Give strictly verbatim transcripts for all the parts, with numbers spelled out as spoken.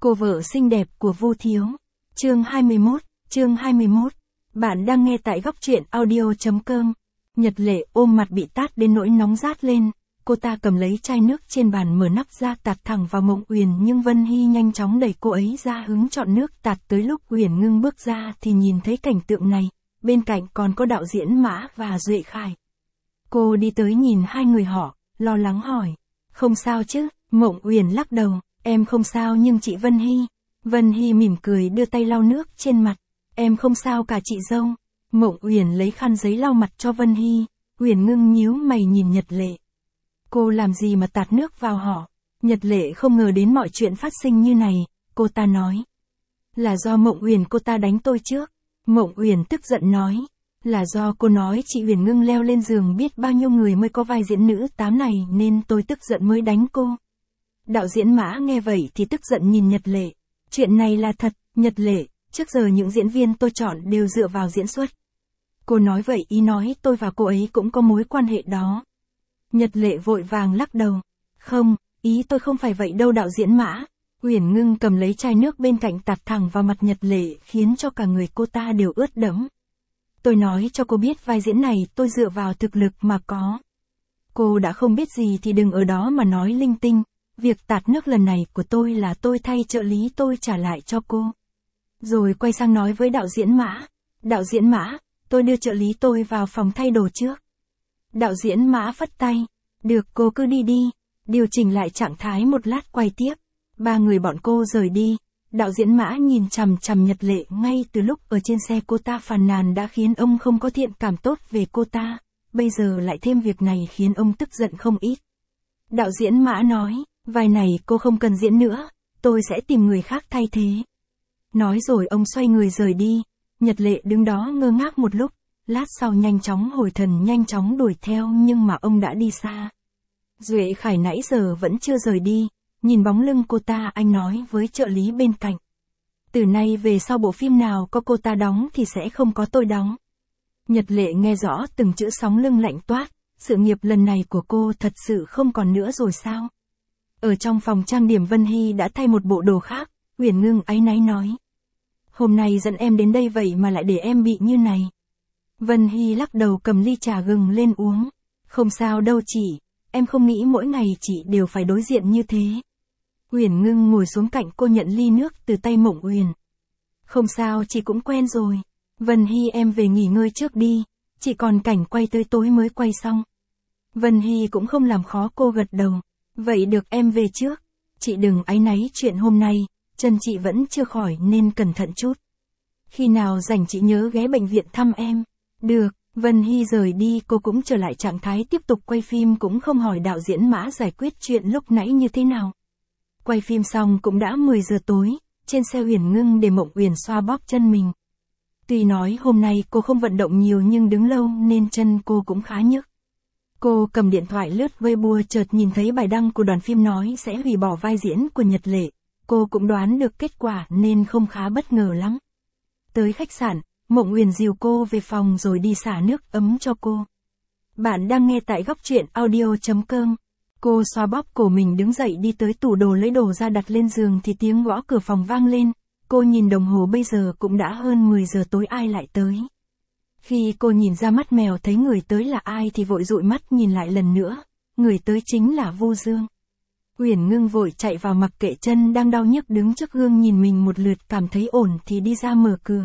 Cô vợ xinh đẹp của Vu Thiếu. Chương hai mươi mốt, chương hai mươi mốt. Bạn đang nghe tại góc truyện audio chấm com. Nhật Lệ ôm mặt bị tát đến nỗi nóng rát lên, cô ta cầm lấy chai nước trên bàn mở nắp ra tạt thẳng vào Mộng Uyển, nhưng Vân Hy nhanh chóng đẩy cô ấy ra hứng chọn nước tạt. Tới lúc Uyển Ngưng bước ra thì nhìn thấy cảnh tượng này, bên cạnh còn có đạo diễn Mã và Duệ Khải. Cô đi tới nhìn hai người họ, lo lắng hỏi, không sao chứ? Mộng Uyển lắc đầu, em không sao nhưng chị Vân Hy. Vân Hy mỉm cười đưa tay lau nước trên mặt, em không sao cả chị dâu. Mộng Uyển lấy khăn giấy lau mặt cho Vân Hy. Uyển Ngưng nhíu mày nhìn Nhật Lệ. Cô làm gì mà tạt nước vào họ? Nhật Lệ không ngờ đến mọi chuyện phát sinh như này, cô ta nói. Là do Mộng Uyển cô ta đánh tôi trước. Mộng Uyển tức giận nói. Là do cô nói chị Uyển Ngưng leo lên giường biết bao nhiêu người mới có vai diễn nữ tám này nên tôi tức giận mới đánh cô. Đạo diễn Mã nghe vậy thì tức giận nhìn Nhật Lệ. Chuyện này là thật, Nhật Lệ, trước giờ những diễn viên tôi chọn đều dựa vào diễn xuất. Cô nói vậy ý nói tôi và cô ấy cũng có mối quan hệ đó. Nhật Lệ vội vàng lắc đầu. Không, ý tôi không phải vậy đâu đạo diễn Mã. Uyển Ngưng cầm lấy chai nước bên cạnh tạt thẳng vào mặt Nhật Lệ khiến cho cả người cô ta đều ướt đẫm. Tôi nói cho cô biết vai diễn này tôi dựa vào thực lực mà có. Cô đã không biết gì thì đừng ở đó mà nói linh tinh. Việc tạt nước lần này của tôi là tôi thay trợ lý tôi trả lại cho cô. Rồi quay sang nói với đạo diễn Mã. Đạo diễn Mã, tôi đưa trợ lý tôi vào phòng thay đồ trước. Đạo diễn Mã phất tay. Được, cô cứ đi đi. Điều chỉnh lại trạng thái một lát quay tiếp. Ba người bọn cô rời đi. Đạo diễn Mã nhìn chằm chằm Nhật Lệ ngay từ lúc ở trên xe cô ta phàn nàn đã khiến ông không có thiện cảm tốt về cô ta. Bây giờ lại thêm việc này khiến ông tức giận không ít. Đạo diễn Mã nói, vai này cô không cần diễn nữa, tôi sẽ tìm người khác thay thế. Nói rồi ông xoay người rời đi. Nhật Lệ đứng đó ngơ ngác một lúc, lát sau nhanh chóng hồi thần nhanh chóng đuổi theo nhưng mà ông đã đi xa. Duệ Khải nãy giờ vẫn chưa rời đi, nhìn bóng lưng cô ta anh nói với trợ lý bên cạnh. Từ nay về sau bộ phim nào có cô ta đóng thì sẽ không có tôi đóng. Nhật Lệ nghe rõ từng chữ sóng lưng lạnh toát, sự nghiệp lần này của cô thật sự không còn nữa rồi sao? Ở trong phòng trang điểm Vân Hy đã thay một bộ đồ khác, Uyển Ngưng áy náy nói. Hôm nay dẫn em đến đây vậy mà lại để em bị như này. Vân Hy lắc đầu cầm ly trà gừng lên uống. Không sao đâu chị, em không nghĩ mỗi ngày chị đều phải đối diện như thế. Uyển Ngưng ngồi xuống cạnh cô nhận ly nước từ tay Mộng Uyển. Không sao chị cũng quen rồi. Vân Hy em về nghỉ ngơi trước đi, chị còn cảnh quay tới tối mới quay xong. Vân Hy cũng không làm khó cô gật đầu. Vậy được em về trước. Chị đừng áy náy chuyện hôm nay, chân chị vẫn chưa khỏi nên cẩn thận chút. Khi nào rảnh chị nhớ ghé bệnh viện thăm em. Được, Vân Hy rời đi cô cũng trở lại trạng thái tiếp tục quay phim cũng không hỏi đạo diễn Mã giải quyết chuyện lúc nãy như thế nào. Quay phim xong cũng đã mười giờ tối, trên xe Uyển Ngưng để Mộng Uyển xoa bóp chân mình. Tuy nói hôm nay cô không vận động nhiều nhưng đứng lâu nên chân cô cũng khá nhức. Cô cầm điện thoại lướt Weibo chợt nhìn thấy bài đăng của đoàn phim nói sẽ hủy bỏ vai diễn của Nhật Lệ. Cô cũng đoán được kết quả nên không khá bất ngờ lắm. Tới khách sạn, Mộng Uyển dìu cô về phòng rồi đi xả nước ấm cho cô. Bạn đang nghe tại góc truyện audio chấm com. Cô xoa bóp cổ mình đứng dậy đi tới tủ đồ lấy đồ ra đặt lên giường thì tiếng gõ cửa phòng vang lên. Cô nhìn đồng hồ bây giờ cũng đã hơn mười giờ tối ai lại tới. Khi cô nhìn ra mắt mèo thấy người tới là ai thì vội dụi mắt nhìn lại lần nữa. Người tới chính là Vu Dương. Uyển Ngưng vội chạy vào mặc kệ chân đang đau nhức đứng trước gương nhìn mình một lượt cảm thấy ổn thì đi ra mở cửa.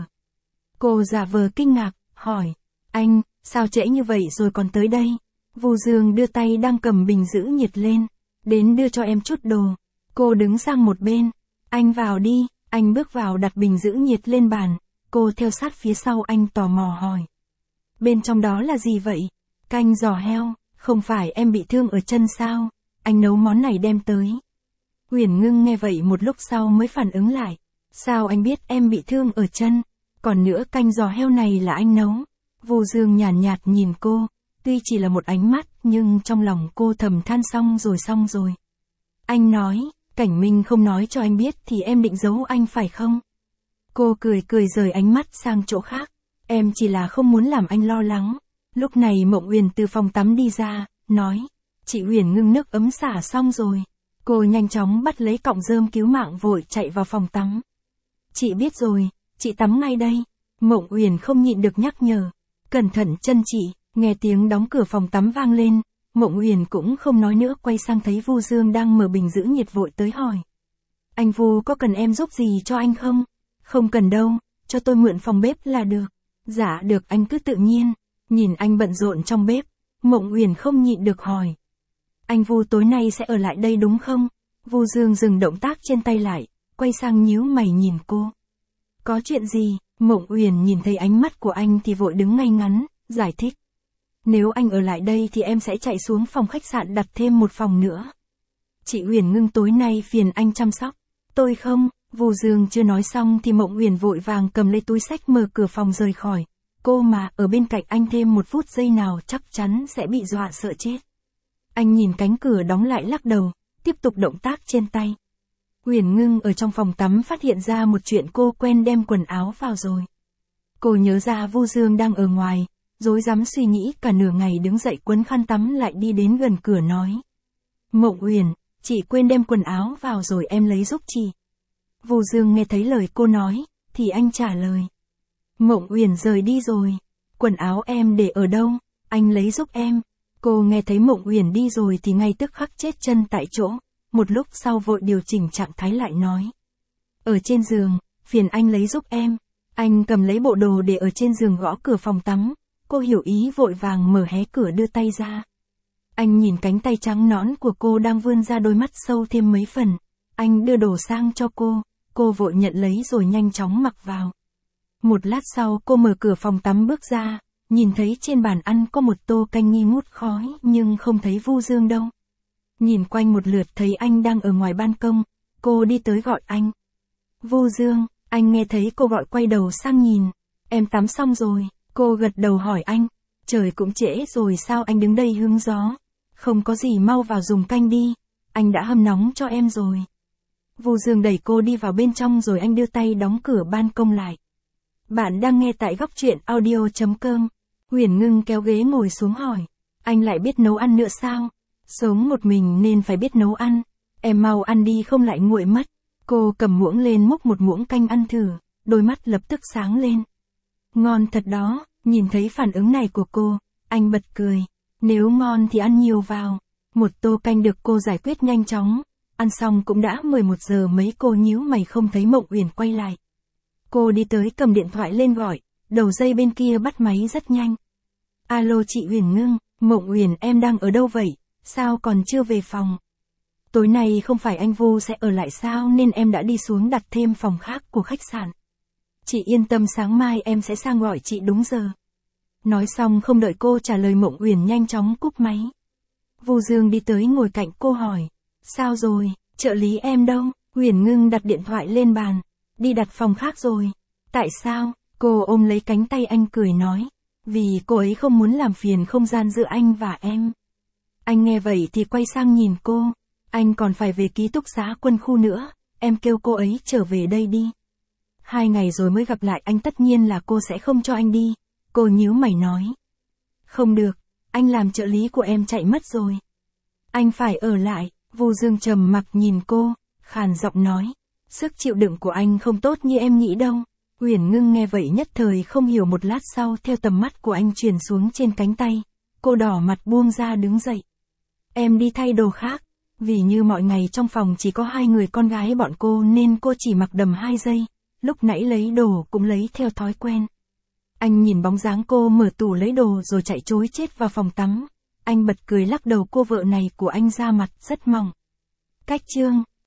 Cô giả vờ kinh ngạc, hỏi, anh, sao trễ như vậy rồi còn tới đây? Vu Dương đưa tay đang cầm bình giữ nhiệt lên, đến đưa cho em chút đồ. Cô đứng sang một bên, anh vào đi, anh bước vào đặt bình giữ nhiệt lên bàn, cô theo sát phía sau anh tò mò hỏi. Bên trong đó là gì vậy? Canh giò heo, không phải em bị thương ở chân sao? Anh nấu món này đem tới. Uyển Ngưng nghe vậy một lúc sau mới phản ứng lại. Sao anh biết em bị thương ở chân? Còn nữa canh giò heo này là anh nấu. Vu Dương nhàn nhạt, nhạt nhìn cô, tuy chỉ là một ánh mắt nhưng trong lòng cô thầm than xong rồi xong rồi. Anh nói, Cảnh Minh không nói cho anh biết thì em định giấu anh phải không? Cô cười cười rời ánh mắt sang chỗ khác. Em chỉ là không muốn làm anh lo lắng. Lúc này Mộng Uyển từ phòng tắm đi ra, nói. Chị Uyển Ngưng nước ấm xả xong rồi. Cô nhanh chóng bắt lấy cọng rơm cứu mạng vội chạy vào phòng tắm. Chị biết rồi, chị tắm ngay đây. Mộng Uyển không nhịn được nhắc nhở. Cẩn thận chân chị. Nghe tiếng đóng cửa phòng tắm vang lên, Mộng Uyển cũng không nói nữa, quay sang thấy Vu Dương đang mở bình giữ nhiệt vội tới hỏi. Anh Vu có cần em giúp gì cho anh không? Không cần đâu, cho tôi mượn phòng bếp là được. Dạ được, anh cứ tự nhiên. Nhìn anh bận rộn trong bếp, Mộng Uyển không nhịn được hỏi. Anh Vu tối nay sẽ ở lại đây đúng không? Vu Dương dừng động tác trên tay lại, quay sang nhíu mày nhìn cô. Có chuyện gì? Mộng Uyển nhìn thấy ánh mắt của anh thì vội đứng ngay ngắn, giải thích. Nếu anh ở lại đây thì em sẽ chạy xuống phòng khách sạn đặt thêm một phòng nữa. Chị Uyển Ngưng tối nay phiền anh chăm sóc. Tôi không, Vu Dương chưa nói xong thì Mộng Uyển vội vàng cầm lấy túi xách mở cửa phòng rời khỏi. Cô mà ở bên cạnh anh thêm một phút giây nào chắc chắn sẽ bị dọa sợ chết. Anh nhìn cánh cửa đóng lại lắc đầu, tiếp tục động tác trên tay. Uyển Ngưng ở trong phòng tắm phát hiện ra một chuyện, cô quen đem quần áo vào rồi. Cô nhớ ra Vu Dương đang ở ngoài, rối rắm suy nghĩ cả nửa ngày đứng dậy quấn khăn tắm lại đi đến gần cửa nói. Mộng Uyển, chị quên đem quần áo vào rồi, em lấy giúp chị. Vu Dương nghe thấy lời cô nói, thì anh trả lời. Mộng Uyển rời đi rồi. Quần áo em để ở đâu? Anh lấy giúp em. Cô nghe thấy Mộng Uyển đi rồi thì ngay tức khắc chết chân tại chỗ. Một lúc sau vội điều chỉnh trạng thái lại nói. Ở trên giường, phiền anh lấy giúp em. Anh cầm lấy bộ đồ để ở trên giường gõ cửa phòng tắm. Cô hiểu ý vội vàng mở hé cửa đưa tay ra. Anh nhìn cánh tay trắng nõn của cô đang vươn ra, đôi mắt sâu thêm mấy phần. Anh đưa đồ sang cho cô, cô vội nhận lấy rồi nhanh chóng mặc vào. Một lát sau cô mở cửa phòng tắm bước ra, nhìn thấy trên bàn ăn có một tô canh nghi ngút khói nhưng không thấy Vu Dương đâu. Nhìn quanh một lượt thấy anh đang ở ngoài ban công, cô đi tới gọi anh. Vu Dương, anh nghe thấy cô gọi quay đầu sang nhìn. Em tắm xong rồi, cô gật đầu hỏi anh. Trời cũng trễ rồi sao anh đứng đây hứng gió? Không có gì, mau vào dùng canh đi, anh đã hâm nóng cho em rồi. Vu Dương đẩy cô đi vào bên trong rồi anh đưa tay đóng cửa ban công lại. Bạn đang nghe tại góc truyện audio chấm com. Uyển Ngưng kéo ghế ngồi xuống hỏi. Anh lại biết nấu ăn nữa sao? Sống một mình nên phải biết nấu ăn. Em mau ăn đi không lại nguội mất. Cô cầm muỗng lên múc một muỗng canh ăn thử, đôi mắt lập tức sáng lên. Ngon thật đó, nhìn thấy phản ứng này của cô, anh bật cười. Nếu ngon thì ăn nhiều vào. Một tô canh được cô giải quyết nhanh chóng. Ăn xong cũng đã mười một giờ mấy, cô nhíu mày không thấy Mộng Uyển quay lại. Cô đi tới cầm điện thoại lên gọi, đầu dây bên kia bắt máy rất nhanh. Alo chị Uyển Ngưng, Mộng Uyển em đang ở đâu vậy, sao còn chưa về phòng? Tối nay không phải anh Vu sẽ ở lại sao nên em đã đi xuống đặt thêm phòng khác của khách sạn. Chị yên tâm, sáng mai em sẽ sang gọi chị đúng giờ. Nói xong không đợi cô trả lời Mộng Uyển nhanh chóng cúp máy. Vu Dương đi tới ngồi cạnh cô hỏi. Sao rồi, trợ lý em đâu? Uyển Ngưng đặt điện thoại lên bàn. Đi đặt phòng khác rồi. Tại sao? Cô ôm lấy cánh tay anh cười nói. Vì cô ấy không muốn làm phiền không gian giữa anh và em. Anh nghe vậy thì quay sang nhìn cô. Anh còn phải về ký túc xá quân khu nữa. Em kêu cô ấy trở về đây đi. Hai ngày rồi mới gặp lại anh, tất nhiên là cô sẽ không cho anh đi. Cô nhíu mày nói. Không được, anh làm trợ lý của em chạy mất rồi. Anh phải ở lại. Vu Dương trầm mặc nhìn cô, khàn giọng nói. Sức chịu đựng của anh không tốt như em nghĩ đâu. Uyển Ngưng nghe vậy nhất thời không hiểu, một lát sau theo tầm mắt của anh truyền xuống trên cánh tay. Cô đỏ mặt buông ra đứng dậy. Em đi thay đồ khác. Vì như mọi ngày trong phòng chỉ có hai người con gái bọn cô nên cô chỉ mặc đầm hai giây. Lúc nãy lấy đồ cũng lấy theo thói quen. Anh nhìn bóng dáng cô mở tủ lấy đồ rồi chạy trối chết vào phòng tắm. Anh bật cười lắc đầu, cô vợ này của anh da mặt rất mỏng. Cách chương